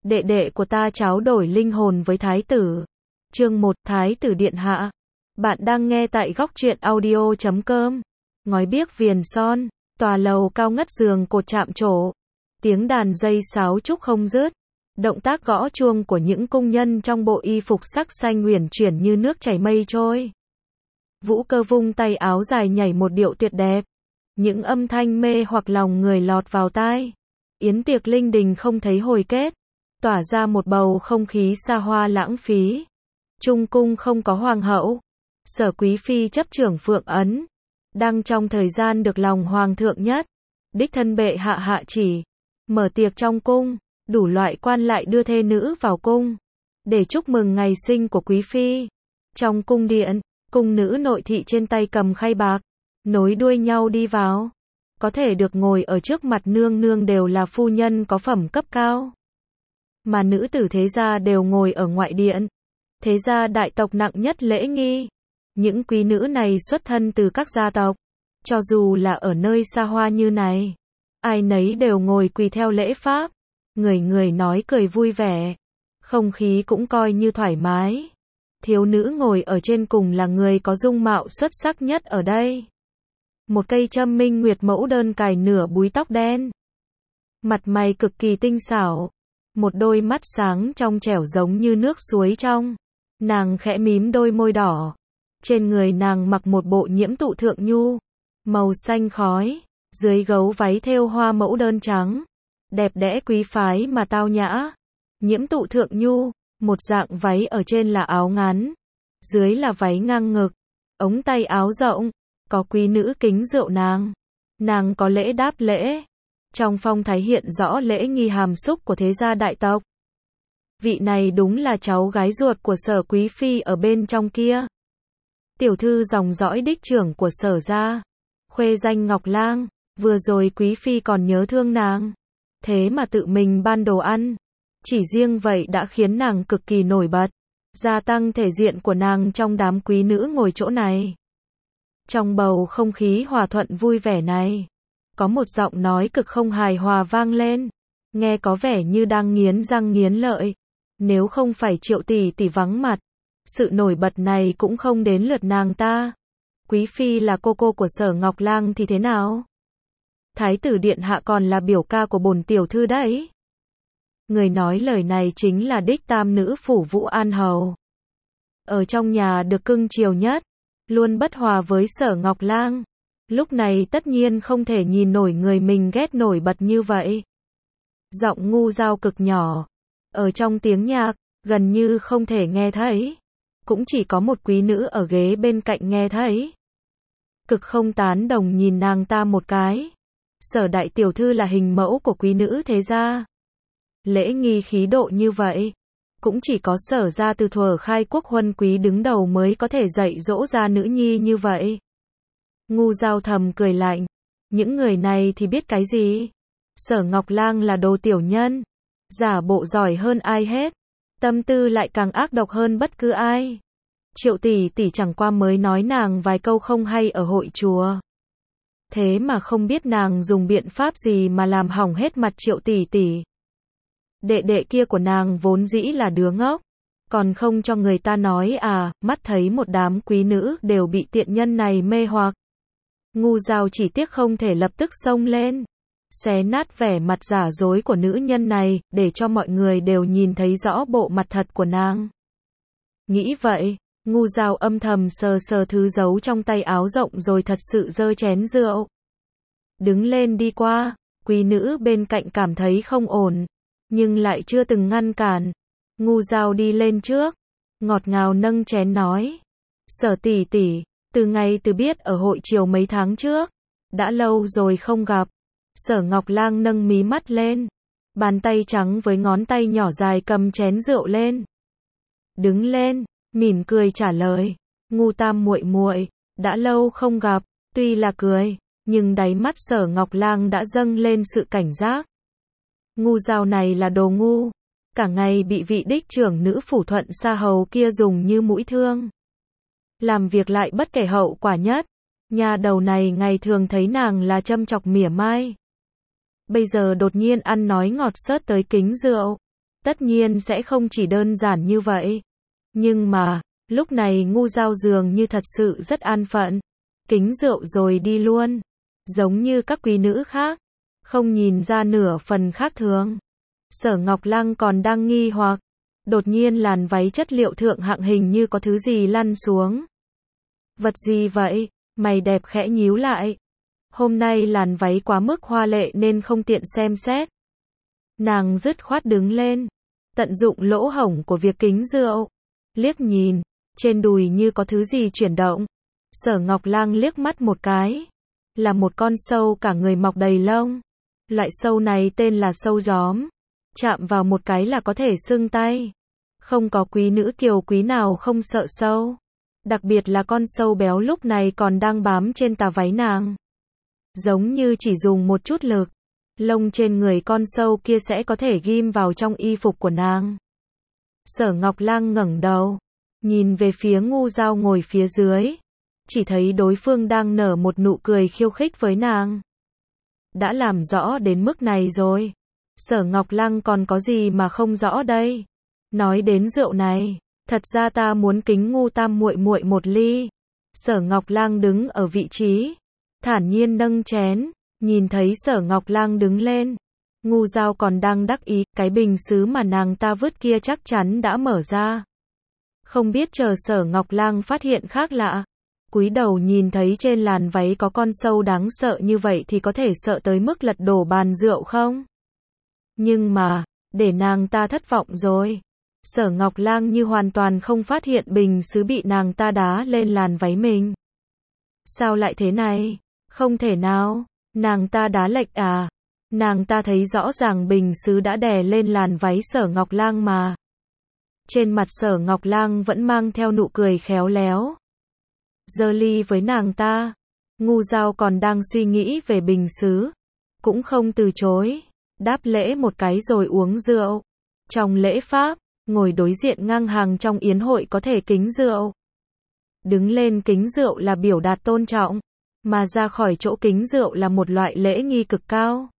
đệ đệ của ta tráo đổi linh hồn với thái tử. Chương 1, Thái tử điện hạ. Bạn đang nghe tại góc truyện audio.com. Ngói biếc viền son, tòa lầu cao ngất giường cột chạm trổ. Tiếng đàn dây sáo trúc không dứt. Động tác gõ chuông của những cung nhân trong bộ y phục sắc xanh uyển chuyển như nước chảy mây trôi. Vũ Cơ vung tay áo dài nhảy một điệu tuyệt đẹp. Những âm thanh mê hoặc lòng người lọt vào tai. Yến tiệc linh đình không thấy hồi kết, tỏa ra một bầu không khí xa hoa lãng phí. Trung cung không có hoàng hậu. Sở quý phi chấp trưởng Phượng ấn, đang trong thời gian được lòng hoàng thượng nhất. Đích thân bệ hạ hạ chỉ, mở tiệc trong cung, đủ loại quan lại đưa thê nữ vào cung, để chúc mừng ngày sinh của quý phi. Trong cung điện, cung nữ nội thị trên tay cầm khay bạc, nối đuôi nhau đi vào. Có thể được ngồi ở trước mặt nương nương đều là phu nhân có phẩm cấp cao. Mà nữ tử thế gia đều ngồi ở ngoại điện. Thế gia đại tộc nặng nhất lễ nghi. Những quý nữ này xuất thân từ các gia tộc. Cho dù là ở nơi xa hoa như này, ai nấy đều ngồi quỳ theo lễ pháp. Người người nói cười vui vẻ. Không khí cũng coi như thoải mái. Thiếu nữ ngồi ở trên cùng là người có dung mạo xuất sắc nhất ở đây. Một cây châm minh nguyệt mẫu đơn cài nửa búi tóc đen. Mặt mày cực kỳ tinh xảo. Một đôi mắt sáng trong trẻo giống như nước suối trong. Nàng khẽ mím đôi môi đỏ. Trên người nàng mặc một bộ nhiễm tụ thượng nhu, màu xanh khói, dưới gấu váy thêu hoa mẫu đơn trắng. Đẹp đẽ quý phái mà tao nhã. Nhiễm tụ thượng nhu, một dạng váy ở trên là áo ngắn, dưới là váy ngang ngực, ống tay áo rộng. Có quý nữ kính rượu nàng. Nàng có lễ đáp lễ. Trong phong thái hiện rõ lễ nghi hàm xúc của thế gia đại tộc. Vị này đúng là cháu gái ruột của Sở quý phi ở bên trong kia. Tiểu thư dòng dõi đích trưởng của Sở gia. Khuê danh Ngọc Lang. Vừa rồi quý phi còn nhớ thương nàng. Thế mà tự mình ban đồ ăn. Chỉ riêng vậy đã khiến nàng cực kỳ nổi bật. Gia tăng thể diện của nàng trong đám quý nữ ngồi chỗ này. Trong bầu không khí hòa thuận vui vẻ này, có một giọng nói cực không hài hòa vang lên, nghe có vẻ như đang nghiến răng nghiến lợi. Nếu không phải Triệu tỷ tỷ vắng mặt, sự nổi bật này cũng không đến lượt nàng ta. Quý phi là cô cô của Sở Ngọc Lang thì thế nào? Thái tử điện hạ còn là biểu ca của bổn tiểu thư đấy. Người nói lời này chính là đích tam nữ phủ Vũ An hầu. Ở trong nhà được cưng chiều nhất, luôn bất hòa với Sở Ngọc Lang. Lúc này tất nhiên không thể nhìn nổi người mình ghét nổi bật như vậy. Giọng ngu dao cực nhỏ, ở trong tiếng nhạc, gần như không thể nghe thấy. Cũng chỉ có một quý nữ ở ghế bên cạnh nghe thấy. Cực không tán đồng nhìn nàng ta một cái. Sở đại tiểu thư là hình mẫu của quý nữ thế gia. Lễ nghi khí độ như vậy, cũng chỉ có Sở gia từ thuở khai quốc huân quý đứng đầu mới có thể dạy dỗ ra nữ nhi như vậy. Ngu dao thầm cười lạnh. Những người này thì biết cái gì? Sở Ngọc Lang là đồ tiểu nhân, giả bộ giỏi hơn ai hết, tâm tư lại càng ác độc hơn bất cứ ai. Triệu tỷ tỷ chẳng qua mới nói nàng vài câu không hay ở hội chùa. Thế mà không biết nàng dùng biện pháp gì mà làm hỏng hết mặt Triệu tỷ tỷ. Đệ đệ kia của nàng vốn dĩ là đứa ngốc, còn không cho người ta nói à, mắt thấy một đám quý nữ đều bị tiện nhân này mê hoặc. Ngu dao chỉ tiếc không thể lập tức xông lên, xé nát vẻ mặt giả dối của nữ nhân này, để cho mọi người đều nhìn thấy rõ bộ mặt thật của nàng. Nghĩ vậy, ngu dao âm thầm sờ sờ thứ giấu trong tay áo rộng rồi thật sự giơ chén rượu. Đứng lên đi qua, quý nữ bên cạnh cảm thấy không ổn, nhưng lại chưa từng ngăn cản. Ngu dao đi lên trước, ngọt ngào nâng chén nói. Sở tỷ tỷ, từ ngày từ biết ở hội triều mấy tháng trước, đã lâu rồi không gặp. Sở Ngọc Lang nâng mí mắt lên, bàn tay trắng với ngón tay nhỏ dài cầm chén rượu lên. Đứng lên, mỉm cười trả lời. Ngu tam muội muội, đã lâu không gặp. Tuy là cười, nhưng đáy mắt Sở Ngọc Lang đã dâng lên sự cảnh giác. Ngu dao này là đồ ngu, cả ngày bị vị đích trưởng nữ phủ Thuận Sa hầu kia dùng như mũi thương. Làm việc lại bất kể hậu quả nhất. Nhà đầu này ngày thường thấy nàng là châm chọc mỉa mai. Bây giờ đột nhiên ăn nói ngọt xớt tới kính rượu. Tất nhiên sẽ không chỉ đơn giản như vậy. Nhưng mà, lúc này Ngu Dao dường như thật sự rất an phận. Kính rượu rồi đi luôn. Giống như các quý nữ khác. Không nhìn ra nửa phần khác thường. Sở Ngọc Lăng còn đang nghi hoặc. Đột nhiên làn váy chất liệu thượng hạng hình như có thứ gì lăn xuống. Vật gì vậy? Mày đẹp khẽ nhíu lại. Hôm nay làn váy quá mức hoa lệ nên không tiện xem xét. Nàng dứt khoát đứng lên. Tận dụng lỗ hổng của việc kính rượu. Liếc nhìn. Trên đùi như có thứ gì chuyển động. Sở Ngọc Lang liếc mắt một cái. Là một con sâu cả người mọc đầy lông. Loại sâu này tên là sâu gióm. Chạm vào một cái là có thể sưng tay. Không có quý nữ kiều quý nào không sợ sâu. Đặc biệt là con sâu béo lúc này còn đang bám trên tà váy nàng. Giống như chỉ dùng một chút lực. Lông trên người con sâu kia sẽ có thể ghim vào trong y phục của nàng. Sở Ngọc Lang ngẩng đầu. Nhìn về phía Ngu Dao ngồi phía dưới. Chỉ thấy đối phương đang nở một nụ cười khiêu khích với nàng. Đã làm rõ đến mức này rồi. Sở Ngọc Lăng còn có gì mà không rõ đây. Nói đến rượu này, thật ra ta muốn kính Ngu Tam muội muội một ly. Sở Ngọc Lăng đứng ở vị trí, thản nhiên nâng chén, nhìn thấy Sở Ngọc Lăng đứng lên. Ngu Dao còn đang đắc ý, cái bình sứ mà nàng ta vứt kia chắc chắn đã mở ra. Không biết chờ Sở Ngọc Lăng phát hiện khác lạ. Cúi đầu nhìn thấy trên làn váy có con sâu đáng sợ như vậy thì có thể sợ tới mức lật đổ bàn rượu không? Nhưng mà, để nàng ta thất vọng rồi. Sở Ngọc Lang như hoàn toàn không phát hiện bình sứ bị nàng ta đá lên làn váy mình. Sao lại thế này? Không thể nào, nàng ta đá lệch à? Nàng ta thấy rõ ràng bình sứ đã đè lên làn váy Sở Ngọc Lang mà. Trên mặt Sở Ngọc Lang vẫn mang theo nụ cười khéo léo. Giơ ly với nàng ta. Ngu Dao còn đang suy nghĩ về bình sứ. Cũng không từ chối. Đáp lễ một cái rồi uống rượu. Trong lễ pháp, ngồi đối diện ngang hàng trong yến hội có thể kính rượu. Đứng lên kính rượu là biểu đạt tôn trọng. Mà ra khỏi chỗ kính rượu là một loại lễ nghi cực cao.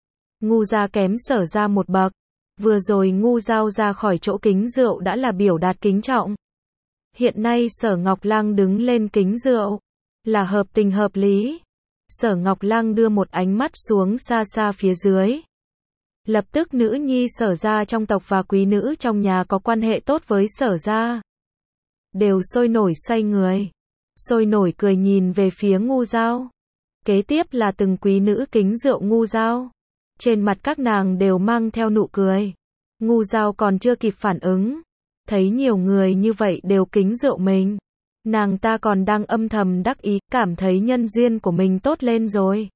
Ngu gia kém Sở ra một bậc. Vừa rồi Ngu Dao ra khỏi chỗ kính rượu đã là biểu đạt kính trọng. Hiện nay Sở Ngọc Lăng đứng lên kính rượu. Là hợp tình hợp lý. Sở Ngọc Lăng đưa một ánh mắt xuống xa xa phía dưới. Lập tức nữ nhi Sở gia trong tộc và quý nữ trong nhà có quan hệ tốt với Sở gia. Đều sôi nổi xoay người. Sôi nổi cười nhìn về phía Ngu Dao. Kế tiếp là từng quý nữ kính rượu Ngu Dao. Trên mặt các nàng đều mang theo nụ cười. Ngu Dao còn chưa kịp phản ứng. Thấy nhiều người như vậy đều kính rượu mình. Nàng ta còn đang âm thầm đắc ý, cảm thấy nhân duyên của mình tốt lên rồi.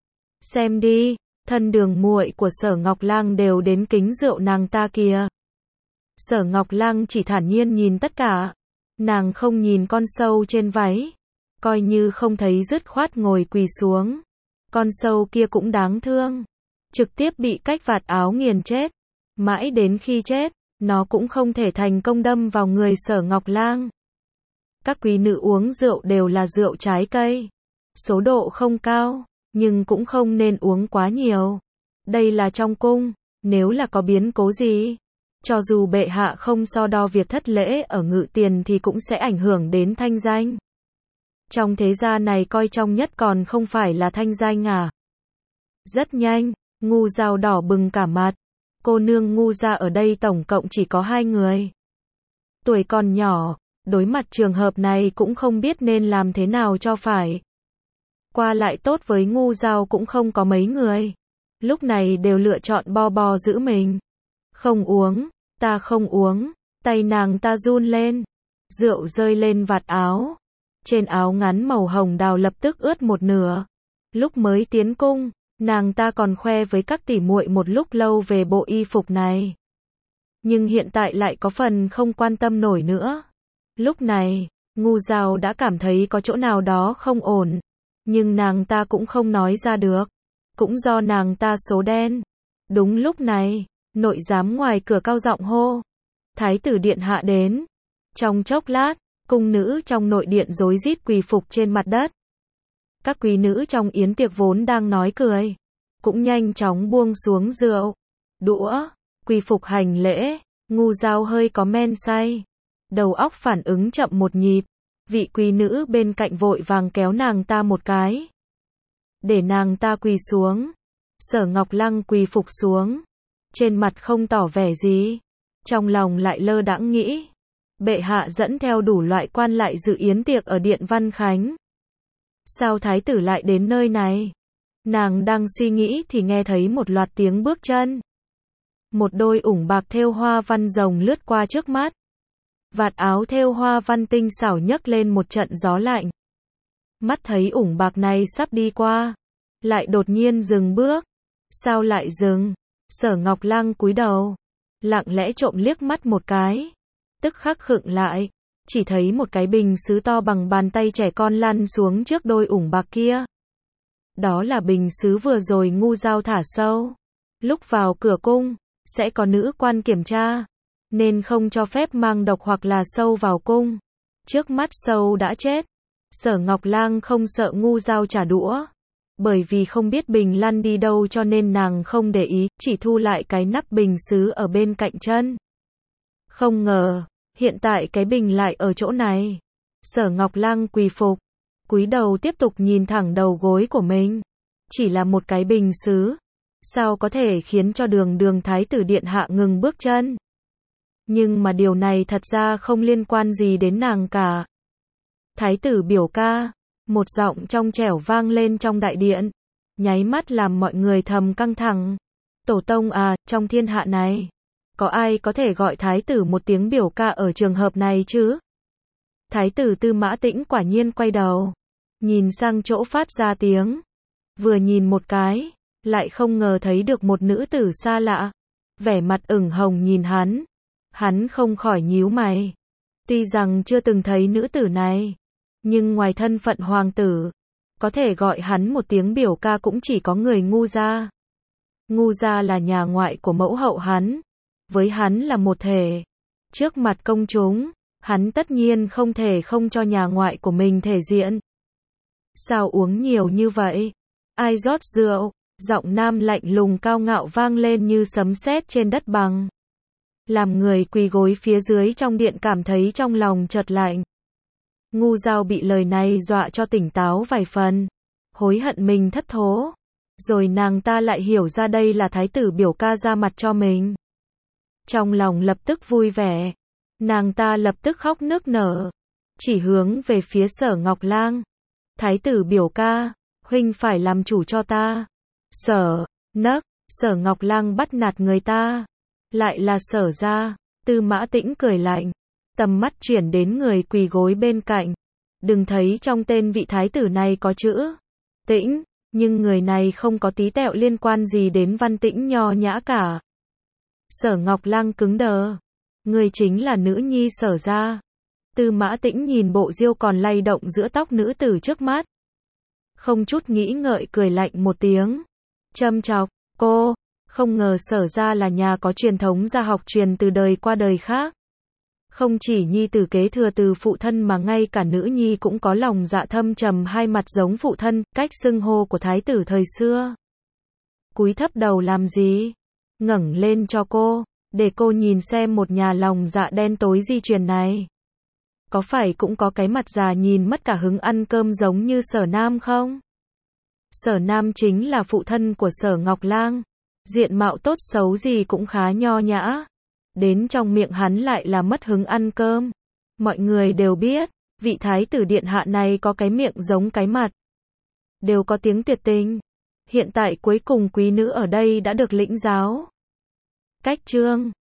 Xem đi, thân đường muội của Sở Ngọc Lang đều đến kính rượu nàng ta kìa. Sở Ngọc Lang chỉ thản nhiên nhìn tất cả. Nàng không nhìn con sâu trên váy. Coi như không thấy dứt khoát ngồi quỳ xuống. Con sâu kia cũng đáng thương. Trực tiếp bị cách vạt áo nghiền chết. Mãi đến khi chết, nó cũng không thể thành công đâm vào người Sở Ngọc Lang. Các quý nữ uống rượu đều là rượu trái cây. Số độ không cao, nhưng cũng không nên uống quá nhiều. Đây là trong cung, nếu là có biến cố gì, cho dù bệ hạ không so đo việc thất lễ ở Ngự Tiền thì cũng sẽ ảnh hưởng đến thanh danh. Trong thế gia này coi trọng nhất còn không phải là thanh danh à. Rất nhanh, Ngu Dao đỏ bừng cả mặt. Cô nương Ngu gia ở đây tổng cộng chỉ có 2 người. Tuổi còn nhỏ, đối mặt trường hợp này cũng không biết nên làm thế nào cho phải. Qua lại tốt với Ngu Dao cũng không có mấy người. Lúc này đều lựa chọn bo bo giữ mình. Không uống, ta không uống. Tay nàng ta run lên. Rượu rơi lên vạt áo. Trên áo ngắn màu hồng đào lập tức ướt một nửa. Lúc mới tiến cung, nàng ta còn khoe với các tỷ muội một lúc lâu về bộ y phục này. Nhưng hiện tại lại có phần không quan tâm nổi nữa. Lúc này, Ngu Dao đã cảm thấy có chỗ nào đó không ổn. Nhưng nàng ta cũng không nói ra được. Cũng do nàng ta số đen. Đúng lúc này, nội giám ngoài cửa cao giọng hô. Thái tử điện hạ đến. Trong chốc lát, cung nữ trong nội điện rối rít quỳ phục trên mặt đất. Các quý nữ trong yến tiệc vốn đang nói cười. Cũng nhanh chóng buông xuống rượu, đũa, Quy phục hành lễ, ngu dao hơi có men say. Đầu óc phản ứng chậm một nhịp. Vị quý nữ bên cạnh vội vàng kéo nàng ta một cái. Để nàng ta quỳ xuống. Sở Ngọc Lăng quỳ phục xuống. Trên mặt không tỏ vẻ gì. Trong lòng lại lơ đãng nghĩ. Bệ hạ dẫn theo đủ loại quan lại dự yến tiệc ở Điện Văn Khánh. Sao thái tử lại đến nơi này? Nàng đang suy nghĩ thì nghe thấy một loạt tiếng bước chân. Một đôi ủng bạc thêu hoa văn rồng lướt qua trước mắt. Vạt áo thêu hoa văn tinh xảo nhấc lên một trận gió lạnh. Mắt thấy ủng bạc này sắp đi qua, lại đột nhiên dừng bước. Sao lại dừng? Sở Ngọc Lăng cúi đầu, lặng lẽ trộm liếc mắt một cái. Tức khắc khựng lại, chỉ thấy một cái bình sứ to bằng bàn tay trẻ con lăn xuống trước đôi ủng bạc kia. Đó là bình sứ vừa rồi ngu dao thả sâu. Lúc vào cửa cung, sẽ có nữ quan kiểm tra, nên không cho phép mang độc hoặc là sâu vào cung. Trước mắt sâu đã chết. Sở Ngọc Lang không sợ ngu dao trả đũa. Bởi vì không biết bình lăn đi đâu cho nên nàng không để ý, chỉ thu lại cái nắp bình sứ ở bên cạnh chân. Không ngờ, hiện tại cái bình lại ở chỗ này. Sở Ngọc Lang quỳ phục, cúi đầu tiếp tục nhìn thẳng đầu gối của mình. Chỉ là một cái bình sứ, sao có thể khiến cho Đường thái tử điện hạ ngừng bước chân? Nhưng mà điều này thật ra không liên quan gì đến nàng cả. Thái tử biểu ca, một giọng trong trẻo vang lên trong đại điện, nháy mắt làm mọi người thầm căng thẳng. Tổ tông à, trong thiên hạ này, có ai có thể gọi thái tử một tiếng biểu ca ở trường hợp này chứ? Thái tử Tư Mã Tĩnh quả nhiên quay đầu, nhìn sang chỗ phát ra tiếng. Vừa nhìn một cái, lại không ngờ thấy được một nữ tử xa lạ, vẻ mặt ửng hồng nhìn hắn. Hắn không khỏi nhíu mày. Tuy rằng chưa từng thấy nữ tử này, nhưng ngoài thân phận hoàng tử, có thể gọi hắn một tiếng biểu ca cũng chỉ có người ngu gia. Ngu gia là nhà ngoại của mẫu hậu hắn, với hắn là một thể. Trước mặt công chúng, hắn tất nhiên không thể không cho nhà ngoại của mình thể diện. Sao uống nhiều như vậy? Ai rót rượu? Giọng nam lạnh lùng cao ngạo vang lên như sấm sét trên đất bằng. Làm người quỳ gối phía dưới trong điện cảm thấy trong lòng chợt lạnh. Ngu dao bị lời này dọa cho tỉnh táo vài phần, hối hận mình thất thố. Rồi nàng ta lại hiểu ra đây là thái tử biểu ca ra mặt cho mình. Trong lòng lập tức vui vẻ, nàng ta lập tức khóc nức nở, chỉ hướng về phía Sở Ngọc Lang. Thái tử biểu ca, huynh phải làm chủ cho ta. Sở Ngọc Lang bắt nạt người ta. Lại là Sở gia. Tư Mã Tĩnh cười lạnh, tầm mắt chuyển đến người quỳ gối bên cạnh. Đừng thấy trong tên vị thái tử này có chữ Tĩnh, nhưng người này không có tí tẹo liên quan gì đến Văn Tĩnh nho nhã cả. Sở Ngọc Lang cứng đờ. Người chính là nữ nhi Sở gia. Tư Mã Tĩnh nhìn bộ diêu còn lay động giữa tóc nữ tử trước mắt, không chút nghĩ ngợi cười lạnh một tiếng, châm chọc, cô, không ngờ Sở gia là nhà có truyền thống gia học truyền từ đời qua đời khác. Không chỉ nhi tử kế thừa từ phụ thân mà ngay cả nữ nhi cũng có lòng dạ thâm trầm hai mặt giống phụ thân, cách xưng hô của thái tử thời xưa. Cúi thấp đầu làm gì? Ngẩng lên cho cô, để cô nhìn xem một nhà lòng dạ đen tối di truyền này. Có phải cũng có cái mặt già nhìn mất cả hứng ăn cơm giống như Sở Nam không? Sở Nam chính là phụ thân của Sở Ngọc Lang, diện mạo tốt xấu gì cũng khá nho nhã. Đến trong miệng hắn lại là mất hứng ăn cơm. Mọi người đều biết, vị thái tử điện hạ này có cái miệng giống cái mặt. Đều có tiếng tuyệt tình. Hiện tại cuối cùng quý nữ ở đây đã được lĩnh giáo. Cách chương